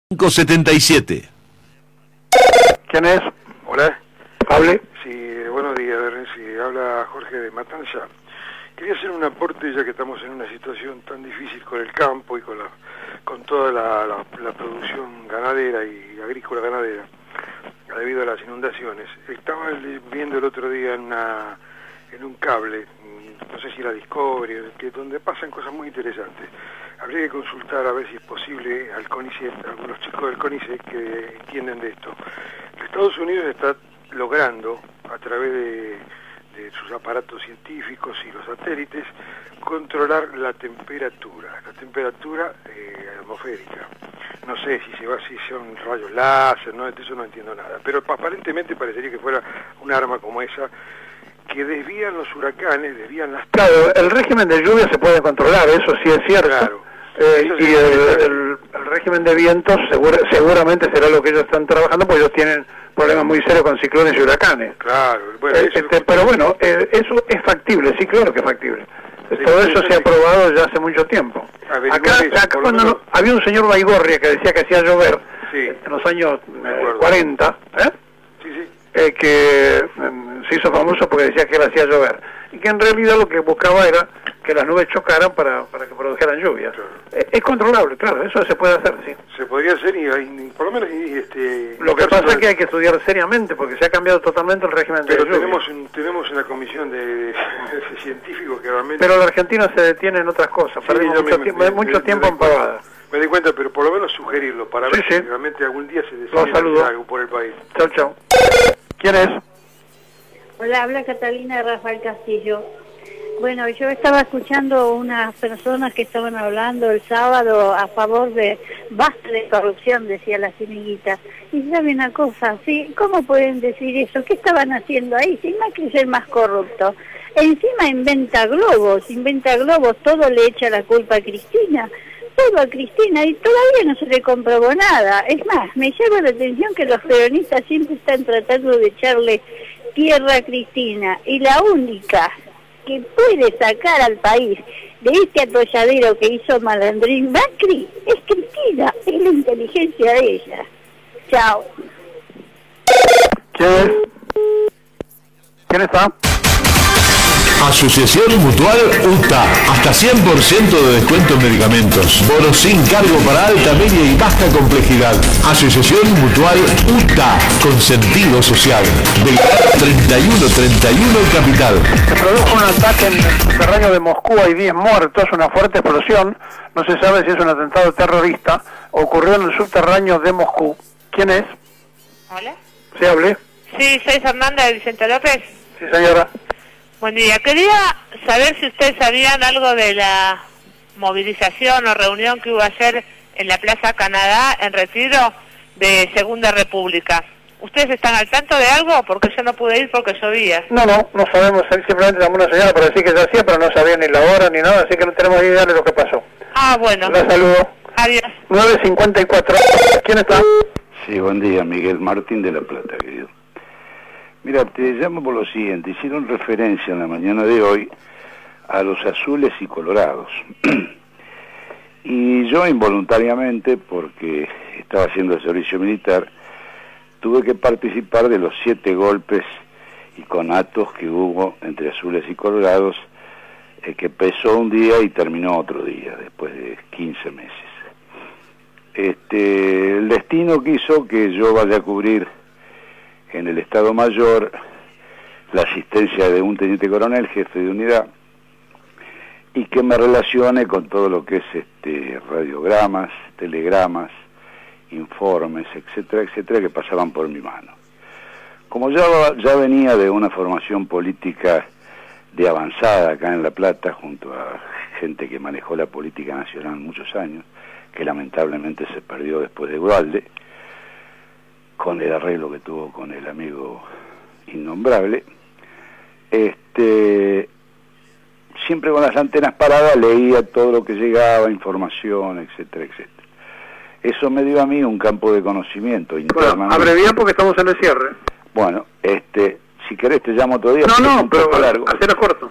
577. ¿Quién es? Hola. Hable. Sí, buenos días, sí, habla Jorge de Matanza. Quería hacer un aporte ya que estamos en una situación tan difícil con el campo y con toda la producción ganadera y agrícola ganadera debido a las inundaciones. Estaba viendo el otro día en un cable, no sé si la Discovery, donde pasan cosas muy interesantes. Habría que consultar a ver si es posible al CONICET, a algunos chicos del CONICET que entienden de esto. Estados Unidos está logrando, a través de sus aparatos científicos y los satélites, controlar la temperatura atmosférica. No sé si son rayos láser, no, de eso no entiendo nada, pero aparentemente parecería que fuera un arma como esa, que desvían los huracanes, desvían las... Claro, el régimen de lluvia se puede controlar, eso sí es cierto. Claro. Y el régimen de vientos seguramente será lo que ellos están trabajando, porque ellos tienen problemas muy serios con ciclones y huracanes. Claro, bueno, pero bueno, eso es factible, sí, claro que es factible. Todo eso se ha probado ya hace mucho tiempo. Acá cuando había un señor Baigorria que decía que hacía llover, sí, en los años 40, sí. Que se hizo famoso porque decía que él hacía llover, y que en realidad lo que buscaba era que las nubes chocaran para que produjeran lluvia. Claro. Es controlable, claro, eso se puede hacer, sí. Se podría hacer y por lo menos... Lo que pasa es que hay que estudiar seriamente porque se ha cambiado totalmente el régimen de lluvia. Pero tenemos una comisión de científicos que realmente... Pero la Argentina se detiene en otras cosas, sí, perdemos mucho tiempo en pavadas. Me di cuenta, pero por lo menos sugerirlo, para ver si realmente algún día se decide hacer algo por el país. Chau. ¿Quién es? Hola, habla Catalina de Rafael Castillo. Bueno, yo estaba escuchando unas personas que estaban hablando el sábado a favor de basta de corrupción, decía la Cineguita. Y sabe una cosa, ¿sí? ¿Cómo pueden decir eso? ¿Qué estaban haciendo ahí? Si Macri es el más corrupto. Encima inventa globos, todo le echa la culpa a Cristina. Todo a Cristina y todavía no se le comprobó nada. Es más, me llama la atención que los peronistas siempre están tratando de echarle tierra a Cristina, y la única que puede sacar al país de este atolladero que hizo Malandrín Macri es Cristina, es la inteligencia de ella. Chao. ¿Quién está? Asociación Mutual UTA. Hasta 100% de descuento en medicamentos. Bonos sin cargo para alta, media y baja complejidad. Asociación Mutual UTA. Con sentido social. Del 3131 Capital. Se produjo un ataque en el subterráneo de Moscú. Hay 10 muertos, una fuerte explosión. No se sabe si es un atentado terrorista. Ocurrió en el subterráneo de Moscú. ¿Quién es? Hola. ¿Se hable? Sí, soy Fernanda de Vicente López. Sí, señora. Buen día. Quería saber si ustedes sabían algo de la movilización o reunión que hubo ayer en la Plaza Canadá, en Retiro, de Segunda República. ¿Ustedes están al tanto de algo? Porque yo no pude ir porque llovía. No sabemos, simplemente llamó una señora para decir que se hacía, pero no sabía ni la hora ni nada, así que no tenemos idea de lo que pasó. Ah, bueno. La saludo. Adiós. 9:54. ¿Quién está? Sí, buen día, Miguel Martín de La Plata, querido. Mira, te llamo por lo siguiente. Hicieron referencia en la mañana de hoy a los azules y colorados. Y yo involuntariamente, porque estaba haciendo el servicio militar, tuve que participar de los 7 golpes y conatos que hubo entre azules y colorados, que empezó un día y terminó otro día, después de 15 meses. El destino quiso que yo vaya a cubrir en el Estado Mayor la asistencia de un teniente coronel, jefe de unidad, y que me relacione con todo lo que es radiogramas, telegramas, informes, etcétera, que pasaban por mi mano. Como ya venía de una formación política de avanzada acá en La Plata, junto a gente que manejó la política nacional muchos años, que lamentablemente se perdió después de Gualde, con el arreglo que tuvo con el amigo innombrable, siempre con las antenas paradas leía todo lo que llegaba, información, etcétera. Eso me dio a mí un campo de conocimiento interno. Bueno, abreviar porque estamos en el cierre. Bueno, si querés te llamo otro día. No, pero largo. Hacerlo corto.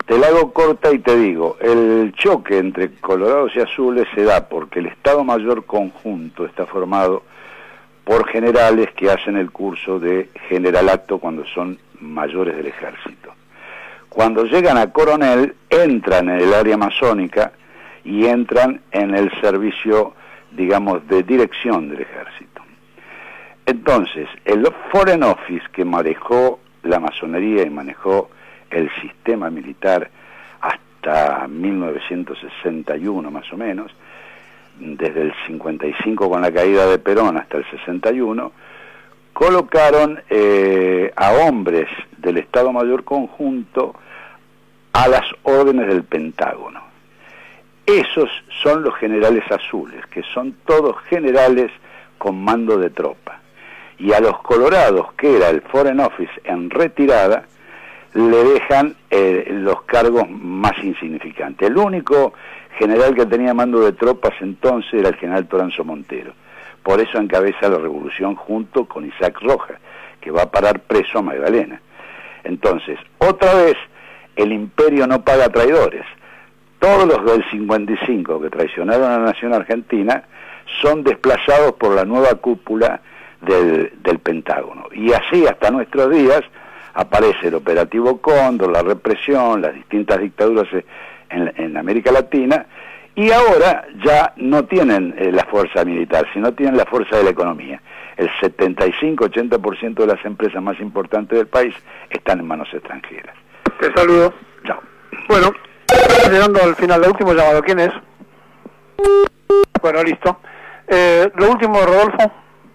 te la hago corta y te digo, el choque entre colorados y azules se da porque el Estado Mayor Conjunto está formado por generales que hacen el curso de generalato cuando son mayores del ejército. Cuando llegan a coronel, entran en el área masónica y entran en el servicio, digamos, de dirección del ejército. Entonces, el Foreign Office que manejó la masonería y manejó el sistema militar hasta 1961 más o menos, desde el 55 con la caída de Perón hasta el 61, colocaron a hombres del Estado Mayor Conjunto a las órdenes del Pentágono. Esos son los generales azules, que son todos generales con mando de tropa. Y a los colorados, que era el Foreign Office en retirada, le dejan los cargos más insignificantes. El único general que tenía mando de tropas entonces era el general Toranzo Montero. Por eso encabeza la revolución junto con Isaac Rojas, que va a parar preso a Magdalena. Entonces, otra vez, el imperio no paga traidores. Todos los del 55 que traicionaron a la nación argentina son desplazados por la nueva cúpula del Pentágono. Y así hasta nuestros días aparece el Operativo Cóndor, la represión, las distintas dictaduras en América Latina, y ahora ya no tienen la fuerza militar, sino tienen la fuerza de la economía. El 75-80% de las empresas más importantes del país están en manos extranjeras. Te saludo. Chao. Bueno, llegando al final del último llamado. ¿Quién es? Bueno, listo. Lo último, Rodolfo.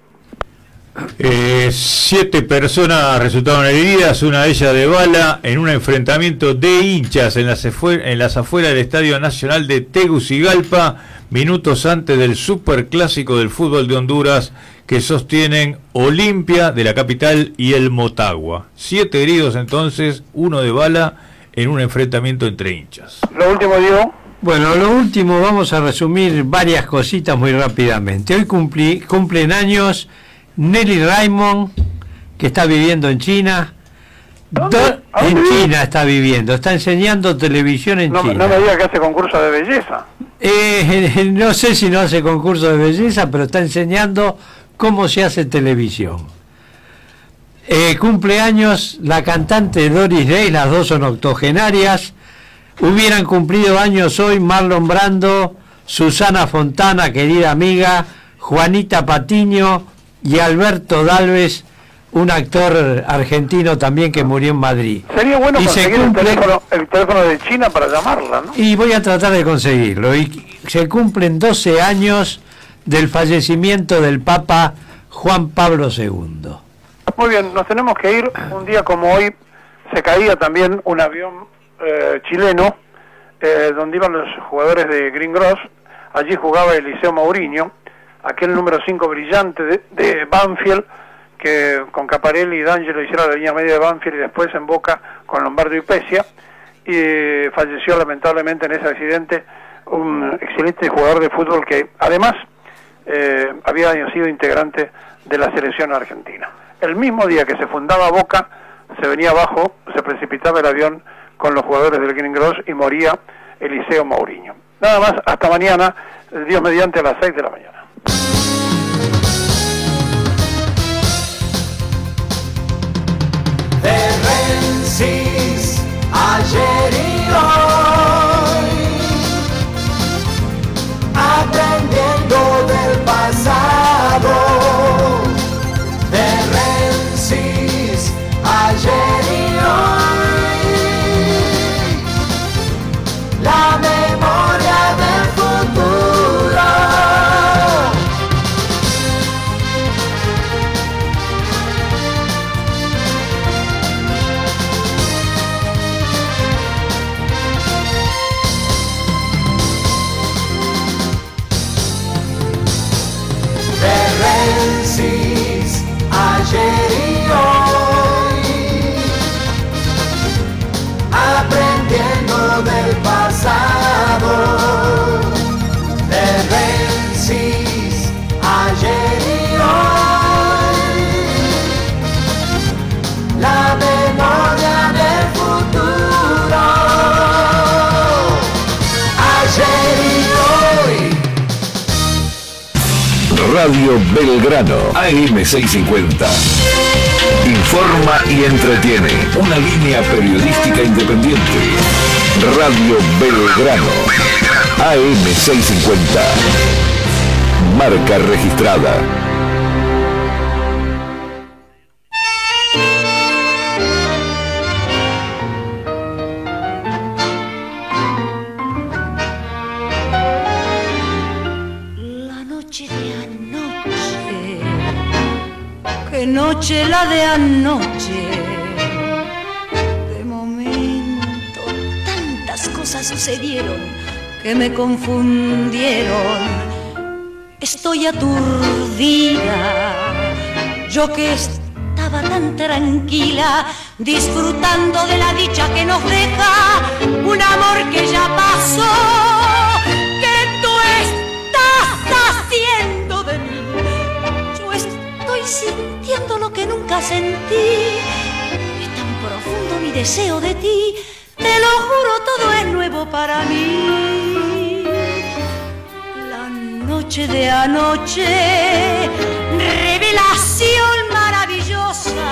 7 personas resultaron heridas, una de ellas de bala, en un enfrentamiento de hinchas en las afueras del Estadio Nacional de Tegucigalpa, minutos antes del superclásico del fútbol de Honduras que sostienen Olimpia de la capital y el Motagua. 7 heridos entonces, 1 de bala en un enfrentamiento entre hinchas. Lo último, Diego. Bueno, lo último, vamos a resumir varias cositas muy rápidamente. Hoy cumplen años Nelly Raymond, que está viviendo en China. En China está viviendo, está enseñando televisión en China. No me diga que hace concurso de belleza. No sé si no hace concurso de belleza, pero está enseñando cómo se hace televisión. Cumpleaños la cantante Doris Day, las dos son octogenarias. Hubieran cumplido años hoy Marlon Brando, Susana Fontana, querida amiga, Juanita Patiño y Alberto Dalves, un actor argentino también que murió en Madrid. Sería bueno conseguir el teléfono de China para llamarla, ¿no? Y voy a tratar de conseguirlo. Y se cumplen 12 años del fallecimiento del Papa Juan Pablo II. Muy bien, nos tenemos que ir. Un día como hoy se caía también un avión chileno donde iban los jugadores de Green Gross. Allí jugaba Eliseo Mourinho, aquel número 5 brillante de Banfield, que con Caparelli y D'Angelo hicieron la línea media de Banfield y después en Boca con Lombardo y Pesia, y falleció lamentablemente en ese accidente un excelente jugador de fútbol que además había sido integrante de la selección argentina. El mismo día que se fundaba Boca, se venía abajo, se precipitaba el avión con los jugadores del Green Gross y moría Eliseo Mourinho. Nada más, hasta mañana, Dios mediante, a las 6 de la mañana. Ayer y hoy, aprendiendo del pasado, de Rensis, ayer y hoy, la memoria del futuro. Radio Belgrano, AM650. Informa y entretiene. Una línea periodística independiente. Radio Belgrano, AM650. Marca registrada. Noche la de anoche, de momento tantas cosas sucedieron que me confundieron. Estoy aturdida, yo que estaba tan tranquila, disfrutando de la dicha que nos deja un amor que ya pasó. ¿Qué tú estás haciendo de mí? Yo estoy sintiendo lo que nunca sentí. Es tan profundo mi deseo de ti, te lo juro, todo es nuevo para mí. La noche de anoche, revelación maravillosa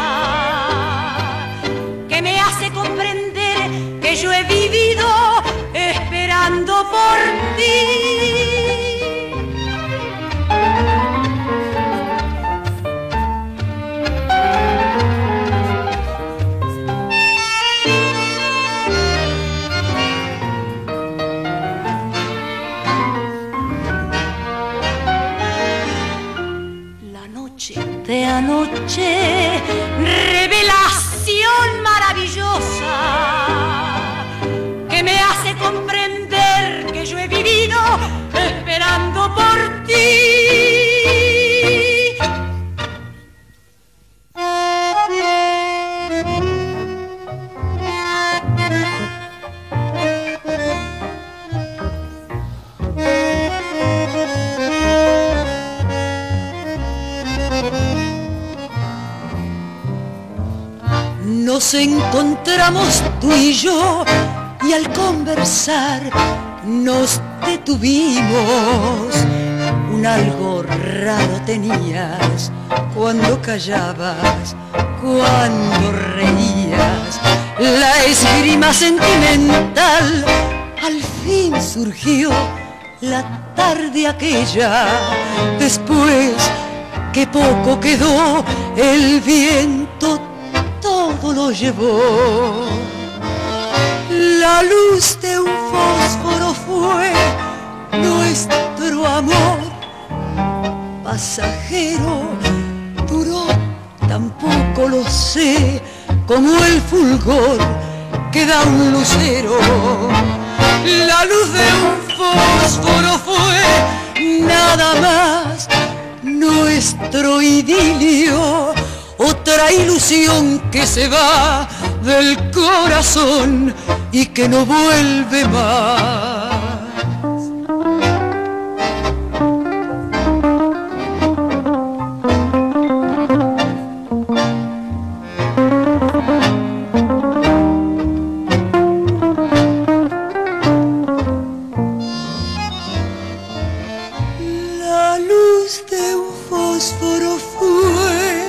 que me hace comprender que yo he vivido esperando por ti. De anoche, revelación maravillosa que me hace comprender que yo he vivido esperando por ti. Nos encontramos tú y yo y al conversar nos detuvimos. Un algo raro tenías cuando callabas, cuando reías. La esgrima sentimental al fin surgió la tarde aquella. Después que poco quedó, el viento todo lo llevó. La luz de un fósforo fue nuestro amor. Pasajero, duró tampoco lo sé, como el fulgor que da un lucero. La luz de un fósforo fue nada más nuestro idilio. Otra ilusión que se va del corazón y que no vuelve más. La luz de un fósforo fue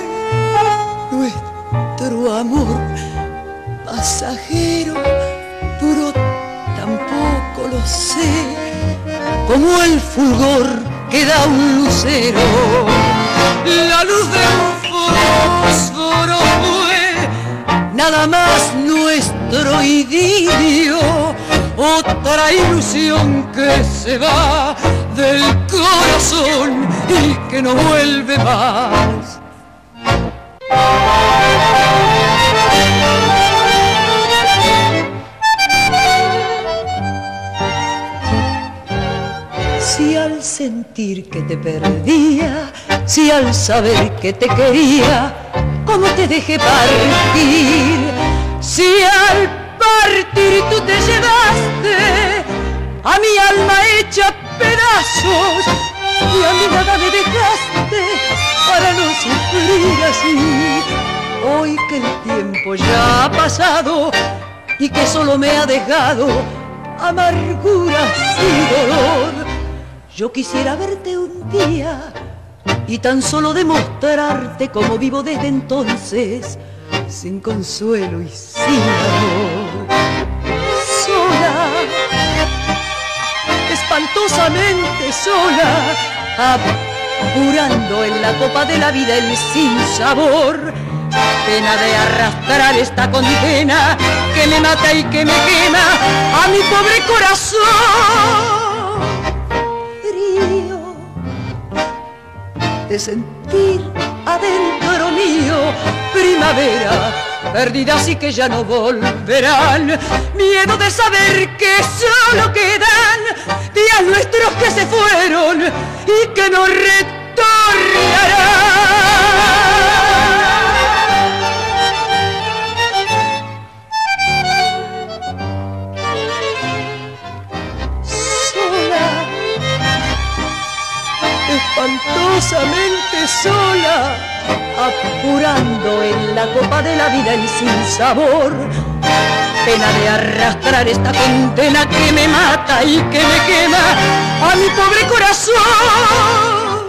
nuestro amor. Pasajero, duró tampoco lo sé, como el fulgor que da un lucero. La luz de un fósforo fue nada más nuestro idilio. Otra ilusión que se va del corazón y que no vuelve más. Si al sentir que te perdía, si al saber que te quería, ¿cómo te dejé partir? Si al partir tú te llevaste a mi alma hecha pedazos y a mí nada me dejaste para no sufrir así. Hoy que el tiempo ya ha pasado y que solo me ha dejado amarguras y dolor, yo quisiera verte un día y tan solo demostrarte cómo vivo desde entonces, sin consuelo y sin amor. Sola, espantosamente sola, apurando en la copa de la vida el sinsabor. Pena de arrastrar esta condena que me mata y que me quema a mi pobre corazón. Frío de sentir adentro mío primavera, perdidas y que ya no volverán. Miedo de saber que solo quedan días nuestros que se fueron y que no retornarán. Espantosamente sola, apurando en la copa de la vida el sinsabor. Pena de arrastrar esta condena que me mata y que me quema a mi pobre corazón.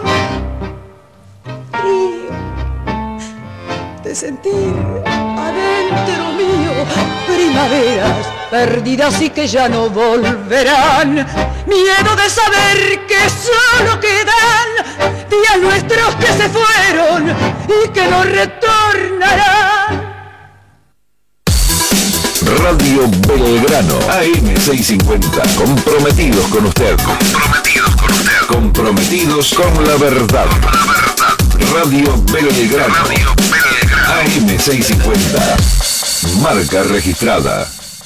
Frío de sentir adentro mío primaveras perdidas y que ya no volverán. Miedo de saber que solo quedan días nuestros que se fueron y que no retornarán. Radio Belgrano, AM650, comprometidos con usted. Comprometidos con la verdad. Radio Belgrano, AM650, marca registrada.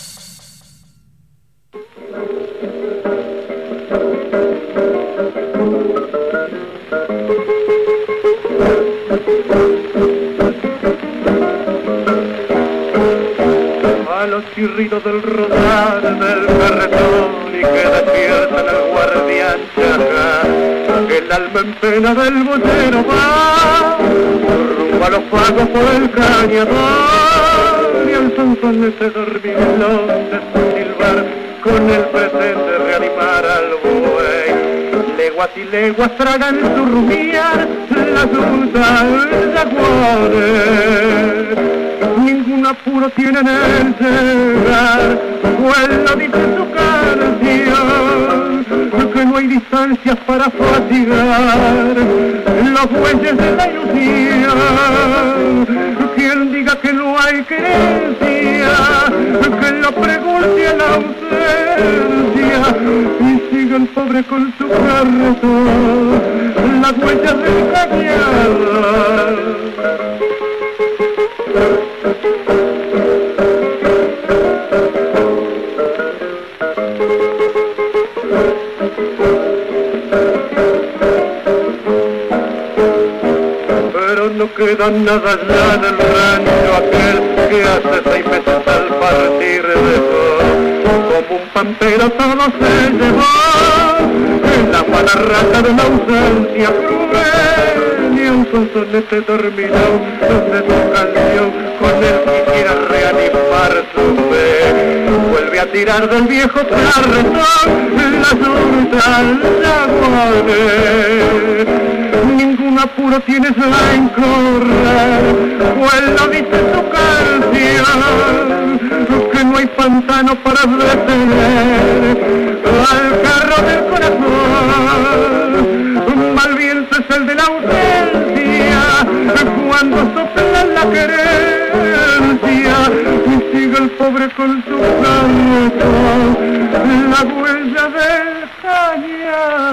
A los chirridos del rodar del carretón y que despiertan al guardián Chaca, el alma en pena del botero va rumbo a los pagos por el cañador, y el sonsonete dormilón de su silbar con el presente reanimar al buey. Leguas y leguas tragan su rumiar las rutas jaguares. Ningún apuro tienen en llegar, pues lo dice su canción, que no hay distancias para fatigar los bueyes de la ilusión. Quien diga que no hay querencia, que lo pregunte a la ausencia, y siga el pobre con su carretón, las huellas del cañado. Pero no queda nada ya del rancho aquel que hace 6 meses al partir dejó. Como un pampero todo se llevó en la mala rata de la ausencia cruel, y un sonsonete dormilón donde tu canción con él quisiera reanimar su fe. Vuelve a tirar del viejo carretón las rutas jaguares. Ningún apuro tienes a incorrer, pues lo dice tu canción, que no hay pantano para detener al carro del corazón. Mal viento es el de la ausencia, cuando sopla la querencia, y sigue el pobre con su carretón, la huella del cañón.